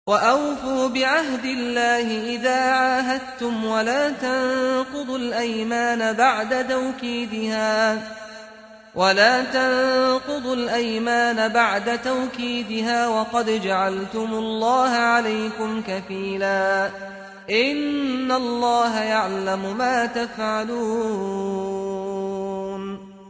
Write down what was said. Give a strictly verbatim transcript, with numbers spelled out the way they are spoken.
وأوفوا بعهد الله إذا عاهدتم ولا تنقضوا الأيمان بعد توكيدها ولا تنقضوا الأيمان بعد توكيدها وقد جعلتم الله عليكم كفيلا إن الله يعلم ما تفعلون